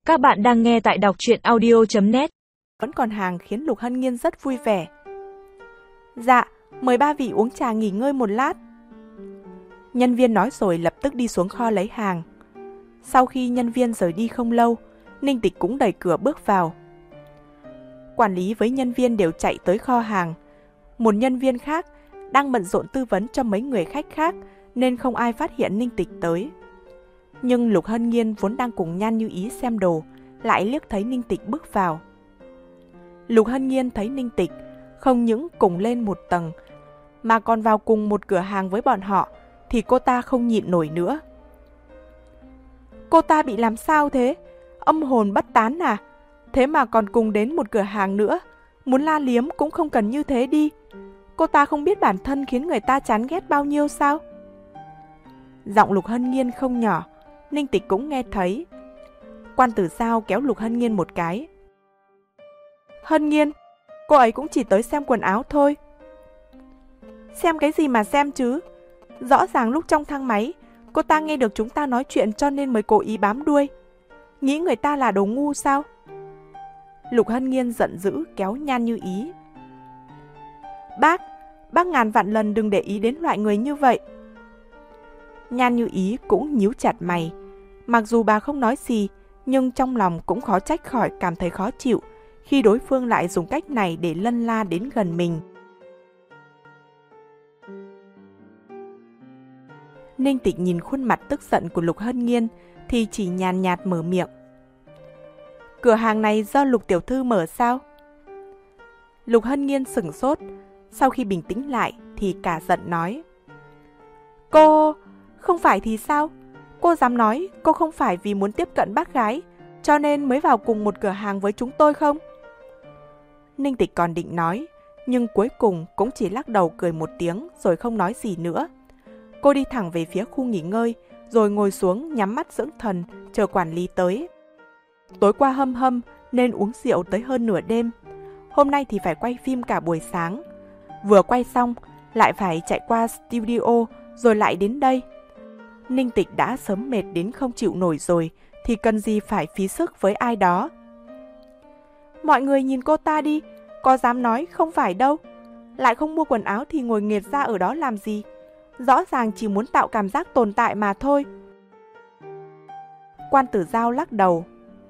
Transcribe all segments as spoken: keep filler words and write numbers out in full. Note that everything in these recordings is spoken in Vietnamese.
Các bạn đang nghe tại đọc truyện audio chấm net. Vẫn còn hàng khiến Lục Hân Nhiên rất vui vẻ. Dạ, mời ba vị uống trà nghỉ ngơi một lát. Nhân viên nói rồi lập tức đi xuống kho lấy hàng. Sau khi nhân viên rời đi không lâu, Ninh Tịch cũng đẩy cửa bước vào. Quản lý với nhân viên đều chạy tới kho hàng. Một nhân viên khác đang bận rộn tư vấn cho mấy người khách khác nên không ai phát hiện Ninh Tịch tới. Nhưng Lục Hân Nhiên vốn đang cùng Nhan Như Ý xem đồ, lại liếc thấy Ninh Tịch bước vào. Lục Hân Nhiên thấy Ninh Tịch không những cùng lên một tầng, mà còn vào cùng một cửa hàng với bọn họ, thì cô ta không nhịn nổi nữa. Cô ta bị làm sao thế? Âm hồn bất tán à? Thế mà còn cùng đến một cửa hàng nữa, muốn la liếm cũng không cần như thế đi. Cô ta không biết bản thân khiến người ta chán ghét bao nhiêu sao? Giọng Lục Hân Nhiên không nhỏ, Ninh Tịch cũng nghe thấy. Quan Tử Giao kéo Lục Hân Nhiên một cái. Hân Nhiên, cô ấy cũng chỉ tới xem quần áo thôi. Xem cái gì mà xem chứ? Rõ ràng lúc trong thang máy, cô ta nghe được chúng ta nói chuyện cho nên mới cố ý bám đuôi. Nghĩ người ta là đồ ngu sao? Lục Hân Nhiên giận dữ kéo Nhan Như Ý. Bác, bác ngàn vạn lần đừng để ý đến loại người như vậy. Nhan Như Ý cũng nhíu chặt mày. Mặc dù bà không nói gì, nhưng trong lòng cũng khó trách khỏi cảm thấy khó chịu khi đối phương lại dùng cách này để lân la đến gần mình. Ninh Tịch nhìn khuôn mặt tức giận của Lục Hân Nhiên thì chỉ nhàn nhạt mở miệng. Cửa hàng này do Lục tiểu thư mở sao? Lục Hân Nhiên sửng sốt, sau khi bình tĩnh lại thì cả giận nói. Cô... không phải thì sao? Cô dám nói cô không phải vì muốn tiếp cận bác gái cho nên mới vào cùng một cửa hàng với chúng tôi không? Ninh Tịch còn định nói, nhưng cuối cùng cũng chỉ lắc đầu cười một tiếng rồi không nói gì nữa. Cô đi thẳng về phía khu nghỉ ngơi rồi ngồi xuống nhắm mắt dưỡng thần chờ quản lý tới. Tối qua hâm hâm nên uống rượu tới hơn nửa đêm. Hôm nay thì phải quay phim cả buổi sáng. Vừa quay xong lại phải chạy qua studio rồi lại đến đây. Ninh Tịch đã sớm mệt đến không chịu nổi rồi thì cần gì phải phí sức với ai đó. Mọi người nhìn cô ta đi, có dám nói không phải đâu. Lại không mua quần áo thì ngồi nghệt ra ở đó làm gì? Rõ ràng chỉ muốn tạo cảm giác tồn tại mà thôi. Quan Tử Giao lắc đầu.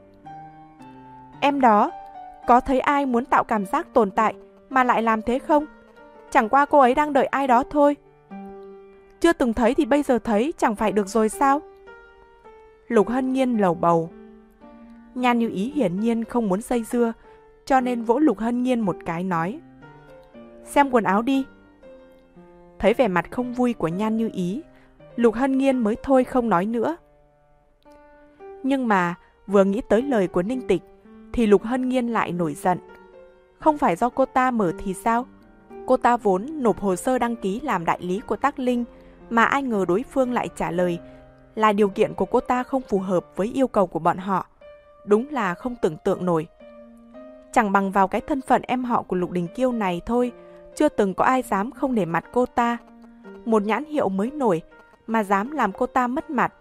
Em đó, có thấy ai muốn tạo cảm giác tồn tại mà lại làm thế không? Chẳng qua cô ấy đang đợi ai đó thôi. Chưa từng thấy thì bây giờ thấy chẳng phải được rồi sao? Lục Hân Nhiên lầu bầu. Nhan Như Ý hiển nhiên không muốn dây dưa, cho nên vỗ Lục Hân Nhiên một cái nói. Xem quần áo đi. Thấy vẻ mặt không vui của Nhan Như Ý, Lục Hân Nhiên mới thôi không nói nữa. Nhưng mà vừa nghĩ tới lời của Ninh Tịch thì Lục Hân Nhiên lại nổi giận. Không phải do cô ta mở thì sao? Cô ta vốn nộp hồ sơ đăng ký làm đại lý của Tác Linh, mà ai ngờ đối phương lại trả lời là điều kiện của cô ta không phù hợp với yêu cầu của bọn họ. Đúng là không tưởng tượng nổi. Chẳng bằng vào cái thân phận em họ của Lục Đình Kiêu này thôi, chưa từng có ai dám không để mặt cô ta. Một nhãn hiệu mới nổi mà dám làm cô ta mất mặt.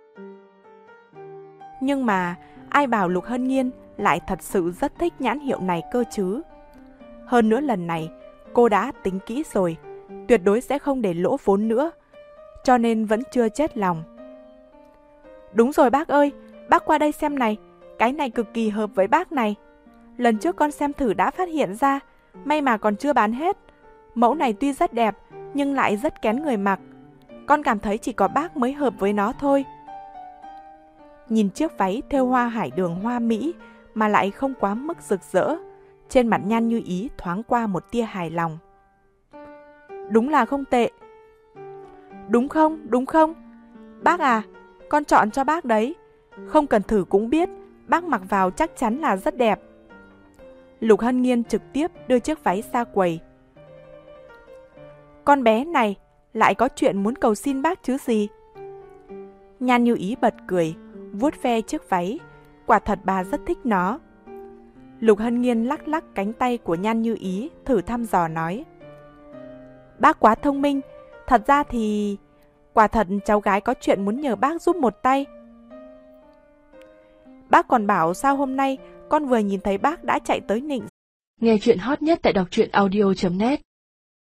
Nhưng mà ai bảo Lục Hân Nhiên lại thật sự rất thích nhãn hiệu này cơ chứ. Hơn nữa lần này cô đã tính kỹ rồi, tuyệt đối sẽ không để lỗ vốn nữa, cho nên vẫn chưa chết lòng. Đúng rồi bác ơi, bác qua đây xem này, cái này cực kỳ hợp với bác này. Lần trước con xem thử đã phát hiện ra, may mà còn chưa bán hết. Mẫu này tuy rất đẹp, nhưng lại rất kén người mặc. Con cảm thấy chỉ có bác mới hợp với nó thôi. Nhìn chiếc váy thêu hoa hải đường hoa mỹ mà lại không quá mức rực rỡ, trên mặt Nhan Như Ý thoáng qua một tia hài lòng. Đúng là không tệ. Đúng không, đúng không? Bác à, con chọn cho bác đấy. Không cần thử cũng biết, bác mặc vào chắc chắn là rất đẹp. Lục Hân Nhiên trực tiếp đưa chiếc váy ra quầy. Con bé này lại có chuyện muốn cầu xin bác chứ gì? Nhan Như Ý bật cười, vuốt ve chiếc váy. Quả thật bà rất thích nó. Lục Hân Nhiên lắc lắc cánh tay của Nhan Như Ý, thử thăm dò nói. Bác quá thông minh, thật ra thì... Quả thật cháu gái có chuyện muốn nhờ bác giúp một tay. Bác còn bảo sao hôm nay con vừa nhìn thấy bác đã chạy tới nịnh. Nghe chuyện hot nhất tại đọc truyện audio chấm net.